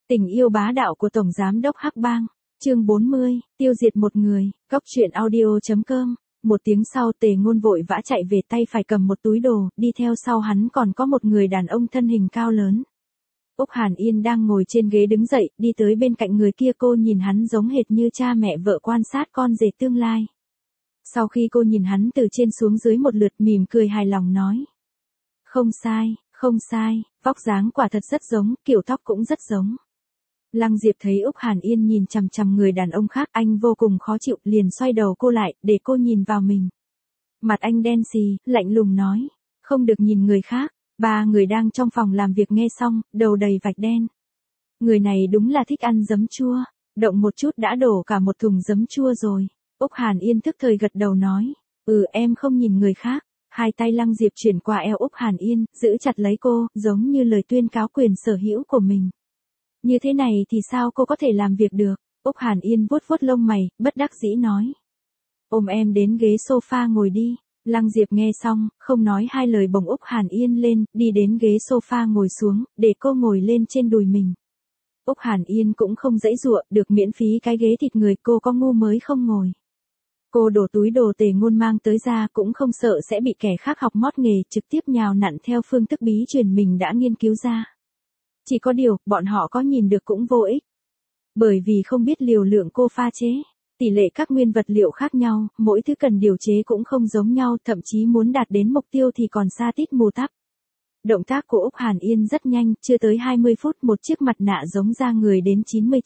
Tình yêu bá đạo của Tổng Giám đốc Hắc Bang, chương 40, tiêu diệt một người, góc truyện audio.com. Một tiếng sau Tề Ngôn vội vã chạy về, tay phải cầm một túi đồ, đi theo sau hắn còn có một người đàn ông thân hình cao lớn. Úc Hàn Yên đang ngồi trên ghế đứng dậy, đi tới bên cạnh người kia, cô nhìn hắn giống hệt như cha mẹ vợ quan sát con rể tương lai. Sau khi cô nhìn hắn từ trên xuống dưới một lượt, mỉm cười hài lòng nói. Không sai, vóc dáng quả thật rất giống, kiểu tóc cũng rất giống. Lăng Diệp thấy Úc Hàn Yên nhìn chằm chằm người đàn ông khác, anh vô cùng khó chịu, liền xoay đầu cô lại, để cô nhìn vào mình. Mặt anh đen xì, lạnh lùng nói, không được nhìn người khác. Ba người đang trong phòng làm việc nghe xong, đầu đầy vạch đen. Người này đúng là thích ăn giấm chua, động một chút đã đổ cả một thùng giấm chua rồi. Úc Hàn Yên thức thời gật đầu nói, em không nhìn người khác. Hai tay Lăng Diệp chuyển qua eo Úc Hàn Yên, giữ chặt lấy cô, giống như lời tuyên cáo quyền sở hữu của mình. Như thế này thì sao cô có thể làm việc được? Úc Hàn Yên vuốt vuốt lông mày, bất đắc dĩ nói. Ôm em đến ghế sofa ngồi đi. Lăng Diệp nghe xong, không nói hai lời bồng Úc Hàn Yên lên, đi đến ghế sofa ngồi xuống, để cô ngồi lên trên đùi mình. Úc Hàn Yên cũng không giãy giụa, được miễn phí cái ghế thịt người, cô có ngu mới không ngồi. Cô đổ túi đồ Tề Ngôn mang tới ra, cũng không sợ sẽ bị kẻ khác học mót nghề, trực tiếp nhào nặn theo phương thức bí truyền mình đã nghiên cứu ra. Chỉ có điều, bọn họ có nhìn được cũng vô ích. Bởi vì không biết liều lượng cô pha chế. Tỷ lệ các nguyên vật liệu khác nhau, mỗi thứ cần điều chế cũng không giống nhau, thậm chí muốn đạt đến mục tiêu thì còn xa tít mù tắp. Động tác của Úc Hàn Yên rất nhanh, chưa tới 20 phút một chiếc mặt nạ giống da người đến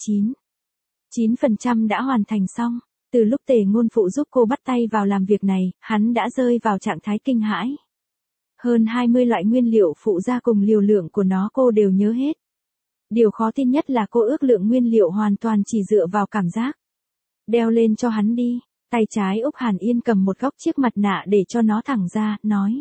99% đã hoàn thành xong. Từ lúc Tề Ngôn phụ giúp cô bắt tay vào làm việc này, hắn đã rơi vào trạng thái kinh hãi. Hơn 20 loại nguyên liệu phụ gia cùng liều lượng của nó cô đều nhớ hết. Điều khó tin nhất là cô ước lượng nguyên liệu hoàn toàn chỉ dựa vào cảm giác. Đeo lên cho hắn đi. Tay trái Úc Hàn Yên cầm một góc chiếc mặt nạ để cho nó thẳng ra, nói.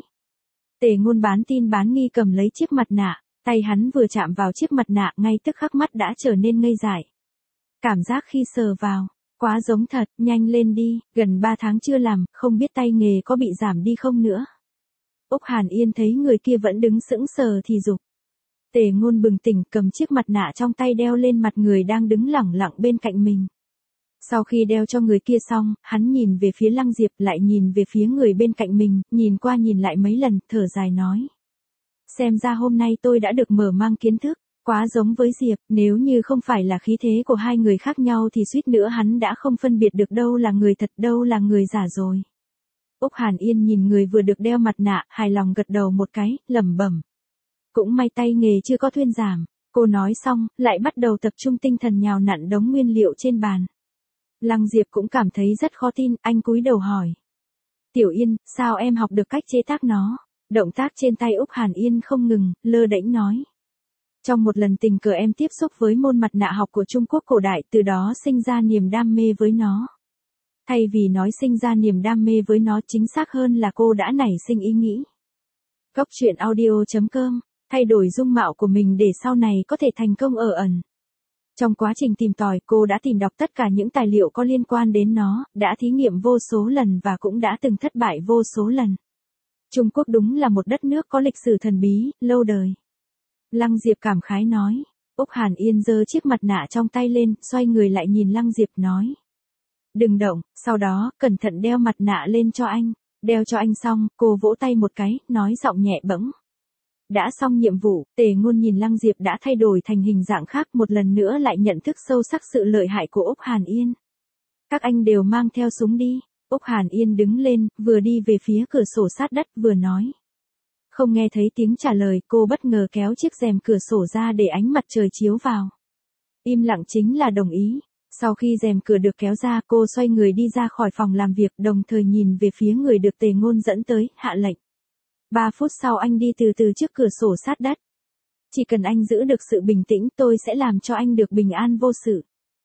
Tề Ngôn bán tin bán nghi cầm lấy chiếc mặt nạ, tay hắn vừa chạm vào chiếc mặt nạ ngay tức khắc mắt đã trở nên ngây dại. Cảm giác khi sờ vào, quá giống thật, nhanh lên đi, gần 3 tháng chưa làm, không biết tay nghề có bị giảm đi không nữa. Úc Hàn Yên thấy người kia vẫn đứng sững sờ thì giục. Tề Ngôn bừng tỉnh, cầm chiếc mặt nạ trong tay đeo lên mặt người đang đứng lẳng lặng bên cạnh mình. Sau khi đeo cho người kia xong, hắn nhìn về phía Lăng Diệp, lại nhìn về phía người bên cạnh mình, nhìn qua nhìn lại mấy lần, thở dài nói. Xem ra hôm nay tôi đã được mở mang kiến thức, quá giống với Diệp, nếu như không phải là khí thế của hai người khác nhau thì suýt nữa hắn đã không phân biệt được đâu là người thật đâu là người giả rồi. Úc Hàn Yên nhìn người vừa được đeo mặt nạ, hài lòng gật đầu một cái, lẩm bẩm. Cũng may tay nghề chưa có thuyên giảm, cô nói xong, lại bắt đầu tập trung tinh thần nhào nặn đống nguyên liệu trên bàn. Lăng Diệp cũng cảm thấy rất khó tin, anh cúi đầu hỏi. Tiểu Yên, sao em học được cách chế tác nó? Động tác trên tay Úc Hàn Yên không ngừng, lơ đễnh nói. Trong một lần tình cờ em tiếp xúc với môn mặt nạ học của Trung Quốc cổ đại, từ đó sinh ra niềm đam mê với nó. Thay vì nói sinh ra niềm đam mê với nó, chính xác hơn là cô đã nảy sinh ý nghĩ. Góc truyện audio.com, thay đổi dung mạo của mình để sau này có thể thành công ở ẩn. Trong quá trình tìm tòi, cô đã tìm đọc tất cả những tài liệu có liên quan đến nó, đã thí nghiệm vô số lần và cũng đã từng thất bại vô số lần. Trung Quốc đúng là một đất nước có lịch sử thần bí, lâu đời. Lăng Diệp cảm khái nói. Úc Hàn Yên giơ chiếc mặt nạ trong tay lên, xoay người lại nhìn Lăng Diệp nói. Đừng động, sau đó, cẩn thận đeo mặt nạ lên cho anh. Đeo cho anh xong, cô vỗ tay một cái, nói giọng nhẹ bẫng. Đã xong nhiệm vụ, Tề Ngôn nhìn Lăng Diệp đã thay đổi thành hình dạng khác, một lần nữa lại nhận thức sâu sắc sự lợi hại của Úc Hàn Yên. Các anh đều mang theo súng đi. Úc Hàn Yên đứng lên, vừa đi về phía cửa sổ sát đất, vừa nói. Không nghe thấy tiếng trả lời, cô bất ngờ kéo chiếc rèm cửa sổ ra để ánh mặt trời chiếu vào. Im lặng chính là đồng ý. Sau khi rèm cửa được kéo ra, cô xoay người đi ra khỏi phòng làm việc, đồng thời nhìn về phía người được Tề Ngôn dẫn tới, hạ lệnh. 3 phút sau anh đi từ từ trước cửa sổ sát đất. Chỉ cần anh giữ được sự bình tĩnh, tôi sẽ làm cho anh được bình an vô sự.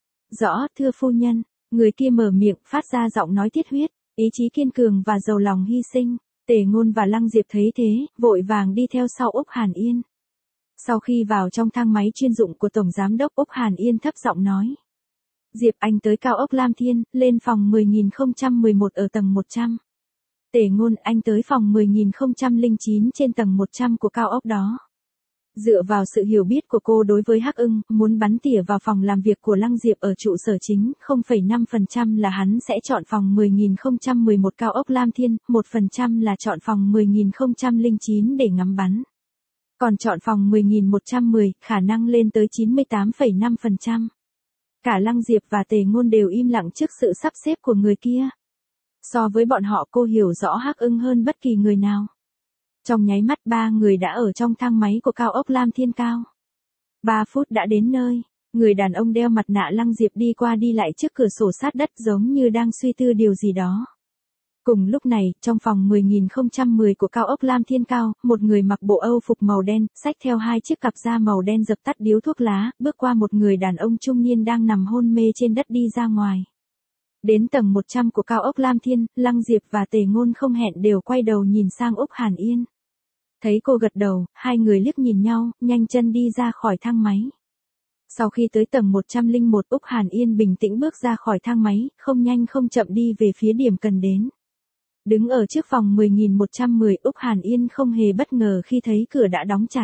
Rõ, thưa phu nhân. Người kia mở miệng, phát ra giọng nói thiết huyết, ý chí kiên cường và giàu lòng hy sinh. Tề Ngôn và Lăng Diệp thấy thế, vội vàng đi theo sau Úc Hàn Yên. Sau khi vào trong thang máy chuyên dụng của Tổng Giám đốc, Úc Hàn Yên thấp giọng nói. Diệp, anh tới cao ốc Lam Thiên, lên phòng 10.011 ở tầng 100. Tề Ngôn, anh tới phòng 10.009 trên tầng 100 của cao ốc đó. Dựa vào sự hiểu biết của cô đối với Hắc Ưng, muốn bắn tỉa vào phòng làm việc của Lăng Diệp ở trụ sở chính, 0,5% là hắn sẽ chọn phòng 10.011 cao ốc Lam Thiên, 1% là chọn phòng 10.009 để ngắm bắn. Còn chọn phòng 10.110, khả năng lên tới 98,5%. Cả Lăng Diệp và Tề Ngôn đều im lặng trước sự sắp xếp của người kia. So với bọn họ cô hiểu rõ Hắc Ưng hơn bất kỳ người nào. Trong nháy mắt 3 người đã ở trong thang máy của cao ốc Lam Thiên cao. 3 phút đã đến nơi, người đàn ông đeo mặt nạ Lăng Diệp đi qua đi lại trước cửa sổ sát đất giống như đang suy tư điều gì đó. Cùng lúc này, trong phòng 10.010 của cao ốc Lam Thiên cao, một người mặc bộ Âu phục màu đen, xách theo 2 chiếc cặp da màu đen dập tắt điếu thuốc lá, bước qua một người đàn ông trung niên đang nằm hôn mê trên đất đi ra ngoài. Đến tầng 100 của cao ốc Lam Thiên, Lăng Diệp và Tề Ngôn không hẹn đều quay đầu nhìn sang Úc Hàn Yên. Thấy cô gật đầu, hai người liếc nhìn nhau, nhanh chân đi ra khỏi thang máy. Sau khi tới tầng 101, Úc Hàn Yên bình tĩnh bước ra khỏi thang máy, không nhanh không chậm đi về phía điểm cần đến. Đứng ở trước phòng 10.110, Úc Hàn Yên không hề bất ngờ khi thấy cửa đã đóng chặt.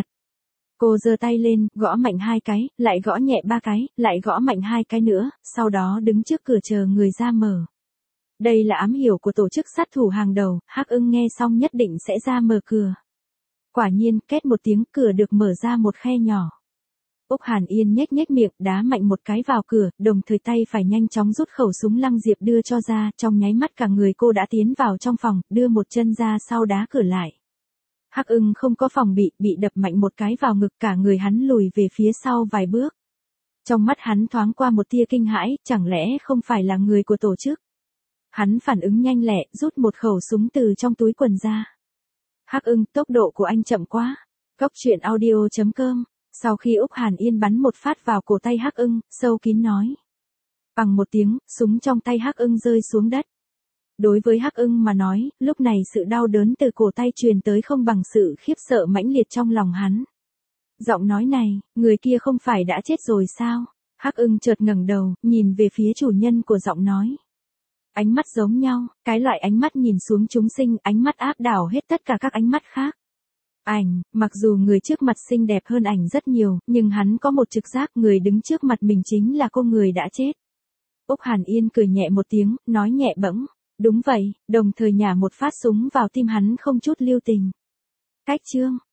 Cô giơ tay lên, gõ mạnh 2 cái, lại gõ nhẹ 3 cái, lại gõ mạnh 2 cái nữa, sau đó đứng trước cửa chờ người ra mở. Đây là ám hiểu của tổ chức sát thủ hàng đầu, Hắc Ưng nghe xong nhất định sẽ ra mở cửa. Quả nhiên, két một tiếng, cửa được mở ra một khe nhỏ. Úc Hàn Yên nhếch nhếch miệng, đá mạnh một cái vào cửa, đồng thời tay phải nhanh chóng rút khẩu súng Lăng Diệp đưa cho ra, trong nháy mắt cả người cô đã tiến vào trong phòng, đưa một chân ra sau đá cửa lại. Hắc Ưng không có phòng bị đập mạnh một cái vào ngực, cả người hắn lùi về phía sau vài bước. Trong mắt hắn thoáng qua một tia kinh hãi, chẳng lẽ không phải là người của tổ chức. Hắn phản ứng nhanh lẹ, rút một khẩu súng từ trong túi quần ra. Hắc Ưng, tốc độ của anh chậm quá. Cốc truyện audio.com. Sau khi Úc Hàn Yên bắn một phát vào cổ tay Hắc Ưng, sâu kín nói. Bằng một tiếng, súng trong tay Hắc Ưng rơi xuống đất. Đối với Hắc Ưng mà nói, lúc này sự đau đớn từ cổ tay truyền tới không bằng sự khiếp sợ mãnh liệt trong lòng hắn. Giọng nói này, người kia không phải đã chết rồi sao? Hắc Ưng chợt ngẩng đầu, nhìn về phía chủ nhân của giọng nói. Ánh mắt giống nhau, cái loại ánh mắt nhìn xuống chúng sinh, ánh mắt áp đảo hết tất cả các ánh mắt khác. Mặc dù người trước mặt xinh đẹp hơn ảnh rất nhiều, nhưng hắn có một trực giác người đứng trước mặt mình chính là cô người đã chết. Úc Hàn Yên cười nhẹ một tiếng, nói nhẹ bẫng. Đúng vậy, đồng thời nhả một phát súng vào tim hắn không chút lưu tình. Cách chương.